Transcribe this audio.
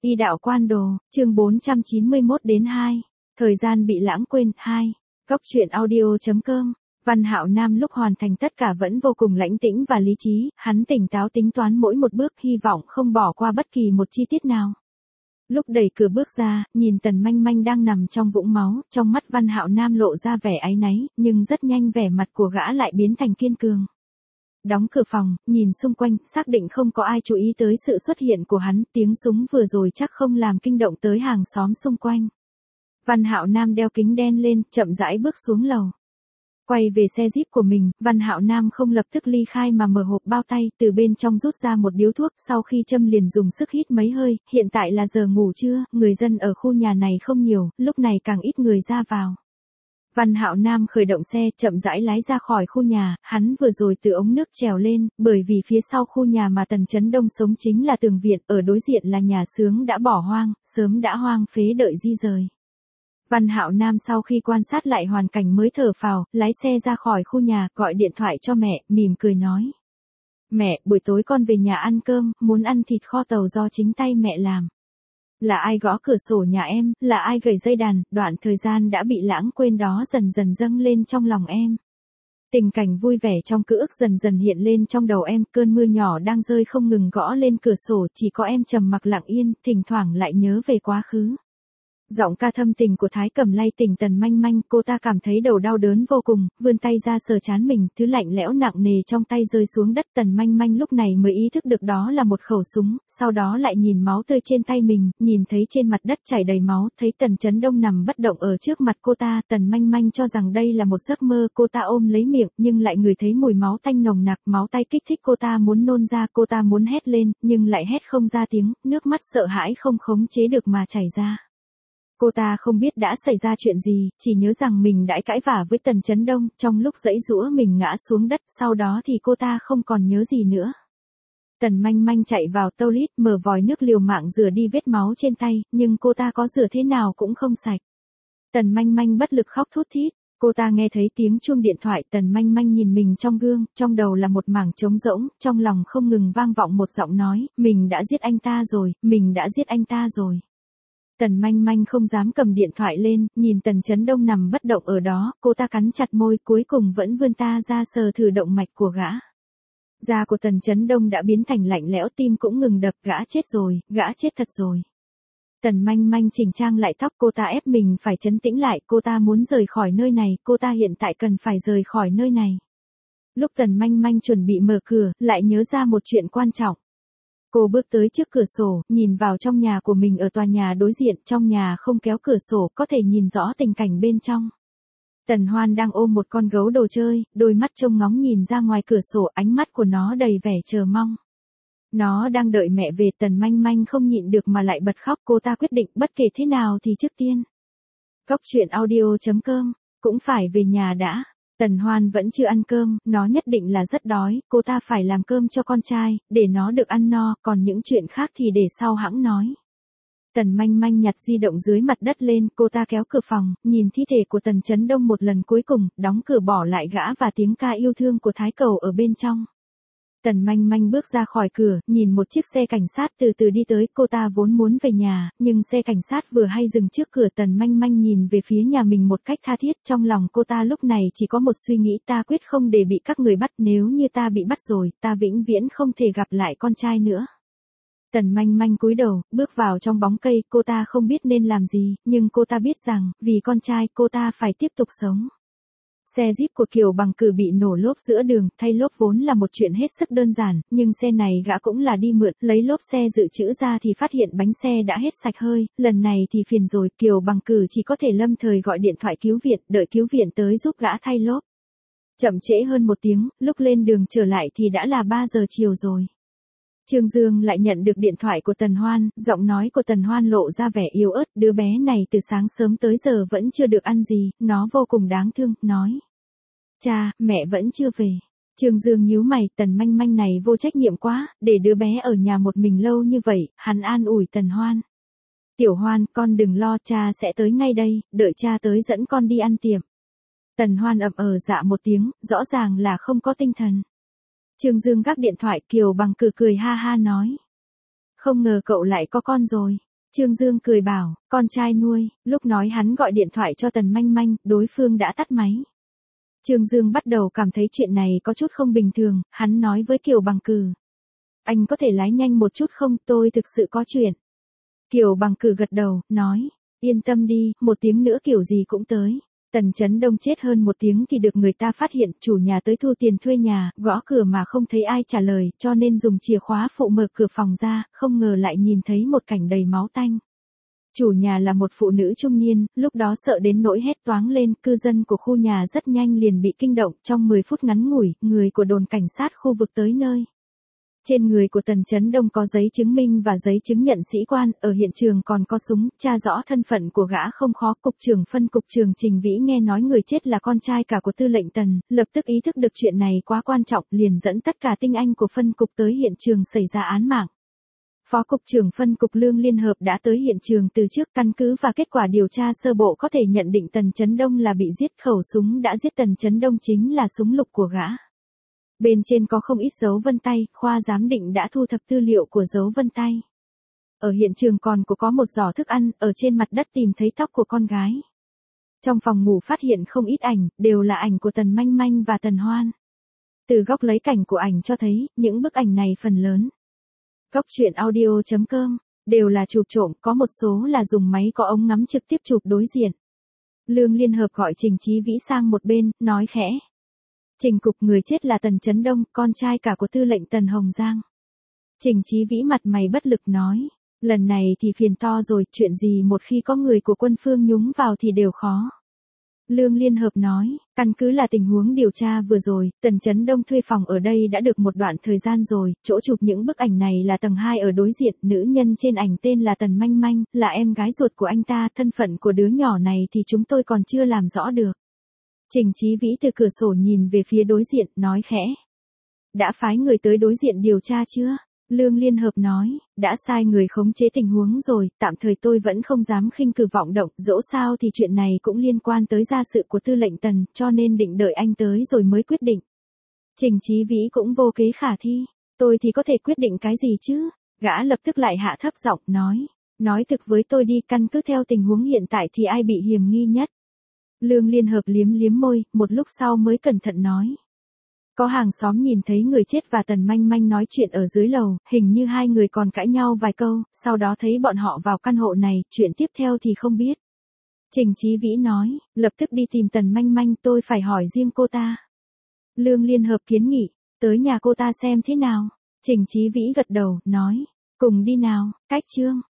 Y đạo quan đồ, chương 491 đến 2. Thời gian bị lãng quên, 2. Góc truyện audio.com. Văn Hạo Nam lúc hoàn thành tất cả vẫn vô cùng lãnh tĩnh và lý trí, hắn tỉnh táo tính toán mỗi một bước, hy vọng không bỏ qua bất kỳ một chi tiết nào. Lúc đẩy cửa bước ra, nhìn Tần Manh Manh đang nằm trong vũng máu, trong mắt Văn Hạo Nam lộ ra vẻ áy náy, nhưng rất nhanh vẻ mặt của gã lại biến thành kiên cường. Đóng cửa phòng, nhìn xung quanh, xác định không có ai chú ý tới sự xuất hiện của hắn, tiếng súng vừa rồi chắc không làm kinh động tới hàng xóm xung quanh. Văn Hạo Nam đeo kính đen lên, chậm rãi bước xuống lầu. Quay về xe Jeep của mình, Văn Hạo Nam không lập tức ly khai mà mở hộp bao tay, từ bên trong rút ra một điếu thuốc, sau khi châm liền dùng sức hít mấy hơi, hiện tại là giờ ngủ trưa, người dân ở khu nhà này không nhiều, lúc này càng ít người ra vào. Văn Hạo Nam khởi động xe, chậm rãi lái ra khỏi khu nhà, hắn vừa rồi từ ống nước trèo lên, bởi vì phía sau khu nhà mà Tần Chấn Đông sống chính là tường viện, ở đối diện là nhà xướng đã bỏ hoang, sớm đã hoang phế đợi di rời. Văn Hạo Nam sau khi quan sát lại hoàn cảnh mới thở phào, lái xe ra khỏi khu nhà, gọi điện thoại cho mẹ, mỉm cười nói. Mẹ, buổi tối con về nhà ăn cơm, muốn ăn thịt kho tàu do chính tay mẹ làm. Là ai gõ cửa sổ nhà em, là ai gảy dây đàn, đoạn thời gian đã bị lãng quên đó dần dần dâng lên trong lòng em. Tình cảnh vui vẻ trong ký ức dần dần hiện lên trong đầu em, cơn mưa nhỏ đang rơi không ngừng gõ lên cửa sổ, chỉ có em trầm mặc lặng yên, thỉnh thoảng lại nhớ về quá khứ. Giọng ca thâm tình của Thái Cẩm lay tỉnh Tần Manh Manh, cô ta cảm thấy đầu đau đớn vô cùng, vươn tay ra sờ trán mình, thứ lạnh lẽo nặng nề trong tay rơi xuống đất. Tần Manh Manh lúc này mới ý thức được đó là một khẩu súng, sau đó lại nhìn máu tươi trên tay mình, nhìn thấy trên mặt đất chảy đầy máu, thấy Tần Chấn Đông nằm bất động ở trước mặt cô ta, Tần Manh Manh cho rằng đây là một giấc mơ, cô ta ôm lấy miệng, nhưng lại ngửi thấy mùi máu tanh nồng nặc, máu tay kích thích cô ta muốn nôn ra, cô ta muốn hét lên, nhưng lại hét không ra tiếng, nước mắt sợ hãi không khống chế được mà chảy ra. Cô ta không biết đã xảy ra chuyện gì, chỉ nhớ rằng mình đã cãi vã với Tần Chấn Đông, trong lúc giãy giụa mình ngã xuống đất, sau đó thì cô ta không còn nhớ gì nữa. Tần Manh Manh chạy vào toilet, mở vòi nước liều mạng rửa đi vết máu trên tay, nhưng cô ta có rửa thế nào cũng không sạch. Tần Manh Manh bất lực khóc thút thít, cô ta nghe thấy tiếng chuông điện thoại, Tần Manh Manh nhìn mình trong gương, trong đầu là một mảng trống rỗng, trong lòng không ngừng vang vọng một giọng nói, mình đã giết anh ta rồi, mình đã giết anh ta rồi. Tần Manh Manh không dám cầm điện thoại lên, nhìn Tần Chấn Đông nằm bất động ở đó, cô ta cắn chặt môi, cuối cùng vẫn vươn ta ra sờ thử động mạch của gã. Da của Tần Chấn Đông đã biến thành lạnh lẽo, tim cũng ngừng đập, gã chết rồi, gã chết thật rồi. Tần Manh Manh chỉnh trang lại tóc, cô ta ép mình phải trấn tĩnh lại, cô ta muốn rời khỏi nơi này, cô ta hiện tại cần phải rời khỏi nơi này. Lúc Tần Manh Manh chuẩn bị mở cửa, lại nhớ ra một chuyện quan trọng. Cô bước tới trước cửa sổ, nhìn vào trong nhà của mình ở tòa nhà đối diện, trong nhà không kéo cửa sổ, có thể nhìn rõ tình cảnh bên trong. Tần Hoan đang ôm một con gấu đồ chơi, đôi mắt trông ngóng nhìn ra ngoài cửa sổ, ánh mắt của nó đầy vẻ chờ mong. Nó đang đợi mẹ về, Tần Manh Manh không nhịn được mà lại bật khóc, cô ta quyết định bất kể thế nào thì trước tiên. Góc truyện audio.com, cũng phải về nhà đã. Tần Hoan vẫn chưa ăn cơm, nó nhất định là rất đói, cô ta phải làm cơm cho con trai, để nó được ăn no, còn những chuyện khác thì để sau hẵng nói. Tần Manh Manh nhặt di động dưới mặt đất lên, cô ta kéo cửa phòng, nhìn thi thể của Tần Chấn Đông một lần cuối cùng, đóng cửa bỏ lại gã và tiếng ca yêu thương của Thái Cầu ở bên trong. Tần Manh Manh bước ra khỏi cửa, nhìn một chiếc xe cảnh sát từ từ đi tới, cô ta vốn muốn về nhà, nhưng xe cảnh sát vừa hay dừng trước cửa. Tần Manh Manh nhìn về phía nhà mình một cách tha thiết, trong lòng cô ta lúc này chỉ có một suy nghĩ, ta quyết không để bị các người bắt, nếu như ta bị bắt rồi, ta vĩnh viễn không thể gặp lại con trai nữa. Tần Manh Manh cúi đầu, bước vào trong bóng cây, cô ta không biết nên làm gì, nhưng cô ta biết rằng, vì con trai, cô ta phải tiếp tục sống. Xe Jeep của Kiều Bằng Cử bị nổ lốp giữa đường, thay lốp vốn là một chuyện hết sức đơn giản, nhưng xe này gã cũng là đi mượn, lấy lốp xe dự trữ ra thì phát hiện bánh xe đã hết sạch hơi, lần này thì phiền rồi, Kiều Bằng Cử chỉ có thể lâm thời gọi điện thoại cứu viện, đợi cứu viện tới giúp gã thay lốp. Chậm trễ hơn 1 tiếng, lúc lên đường trở lại thì đã là 3 giờ chiều rồi. Trương Dương lại nhận được điện thoại của Tần Hoan, giọng nói của Tần Hoan lộ ra vẻ yếu ớt, đứa bé này từ sáng sớm tới giờ vẫn chưa được ăn gì, nó vô cùng đáng thương, nói. Cha, mẹ vẫn chưa về. Trương Dương nhíu mày, Tần Manh Manh này vô trách nhiệm quá, để đứa bé ở nhà một mình lâu như vậy, hắn an ủi Tần Hoan. Tiểu Hoan, con đừng lo, cha sẽ tới ngay đây, đợi cha tới dẫn con đi ăn tiệm. Tần Hoan ậm dạ một tiếng, rõ ràng là không có tinh thần. Trương Dương gác điện thoại, Kiều Bằng Cử cười ha ha nói. Không ngờ cậu lại có con rồi. Trương Dương cười bảo, con trai nuôi, lúc nói hắn gọi điện thoại cho Tần Manh Manh, đối phương đã tắt máy. Trương Dương bắt đầu cảm thấy chuyện này có chút không bình thường, hắn nói với Kiều Bằng Cử. Anh có thể lái nhanh một chút không, tôi thực sự có chuyện. Kiều Bằng Cử gật đầu, nói, yên tâm đi, 1 tiếng nữa kiểu gì cũng tới. Tần Chấn Đông chết hơn 1 tiếng thì được người ta phát hiện, chủ nhà tới thu tiền thuê nhà, gõ cửa mà không thấy ai trả lời, cho nên dùng chìa khóa phụ mở cửa phòng ra, không ngờ lại nhìn thấy một cảnh đầy máu tanh. Chủ nhà là một phụ nữ trung niên, lúc đó sợ đến nỗi hét toáng lên, cư dân của khu nhà rất nhanh liền bị kinh động, trong 10 phút ngắn ngủi, người của đồn cảnh sát khu vực tới nơi. Trên người của Tần Chấn Đông có giấy chứng minh và giấy chứng nhận sĩ quan, ở hiện trường còn có súng, tra rõ thân phận của gã không khó. Cục trưởng phân cục trưởng Trình Vĩ nghe nói người chết là con trai cả của tư lệnh Tần, lập tức ý thức được chuyện này quá quan trọng, liền dẫn tất cả tinh anh của phân cục tới hiện trường xảy ra án mạng. Phó cục trưởng phân cục Lương Liên Hợp đã tới hiện trường từ trước, căn cứ và kết quả điều tra sơ bộ có thể nhận định Tần Chấn Đông là bị giết, khẩu súng đã giết Tần Chấn Đông chính là súng lục của gã. Bên trên có không ít dấu vân tay, khoa giám định đã thu thập tư liệu của dấu vân tay. Ở hiện trường còn có một giỏ thức ăn, ở trên mặt đất tìm thấy tóc của con gái. Trong phòng ngủ phát hiện không ít ảnh, đều là ảnh của Tần Manh Manh và Tần Hoan. Từ góc lấy cảnh của ảnh cho thấy, những bức ảnh này phần lớn. Góc truyện audio.com, đều là chụp trộm, có một số là dùng máy có ống ngắm trực tiếp chụp đối diện. Lương Liên Hợp gọi Trình Chí Vĩ sang một bên, nói khẽ. Trình cục, người chết là Tần Chấn Đông, con trai cả của tư lệnh Tần Hồng Giang. Trình Chí Vĩ mặt mày bất lực nói, lần này thì phiền to rồi, chuyện gì một khi có người của quân phương nhúng vào thì đều khó. Lương Liên Hợp nói, căn cứ là tình huống điều tra vừa rồi, Tần Chấn Đông thuê phòng ở đây đã được một đoạn thời gian rồi, chỗ chụp những bức ảnh này là tầng 2 ở đối diện, nữ nhân trên ảnh tên là Tần Manh Manh, là em gái ruột của anh ta, thân phận của đứa nhỏ này thì chúng tôi còn chưa làm rõ được. Trình Chí Vĩ từ cửa sổ nhìn về phía đối diện, nói khẽ. Đã phái người tới đối diện điều tra chưa? Lương Liên Hợp nói, đã sai người khống chế tình huống rồi, tạm thời tôi vẫn không dám khinh cử vọng động, dẫu sao thì chuyện này cũng liên quan tới gia sự của tư lệnh Tần, cho nên định đợi anh tới rồi mới quyết định. Trình Chí Vĩ cũng vô kế khả thi, tôi thì có thể quyết định cái gì chứ? Gã lập tức lại hạ thấp giọng, nói thực với tôi đi, căn cứ theo tình huống hiện tại thì ai bị hiểm nghi nhất? Lương Liên Hợp liếm môi, một lúc sau mới cẩn thận nói. Có hàng xóm nhìn thấy người chết và Tần Manh Manh nói chuyện ở dưới lầu, hình như hai người còn cãi nhau vài câu, sau đó thấy bọn họ vào căn hộ này, chuyện tiếp theo thì không biết. Trình Chí Vĩ nói, lập tức đi tìm Tần Manh Manh, tôi phải hỏi riêng cô ta. Lương Liên Hợp kiến nghị, tới nhà cô ta xem thế nào. Trình Chí Vĩ gật đầu, nói, cùng đi nào, cách chương.